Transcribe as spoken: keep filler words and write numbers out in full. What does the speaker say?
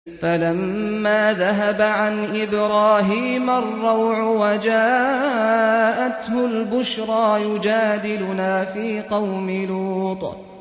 فَلَمَّا ذَهَبَ عَنْ إِبْرَاهِيمَ الرَّوْعُ وَجَاءَتْهُ الْبُشْرَىٰ يُجَادِلُنَا فِي قَوْمِ لُوطٍ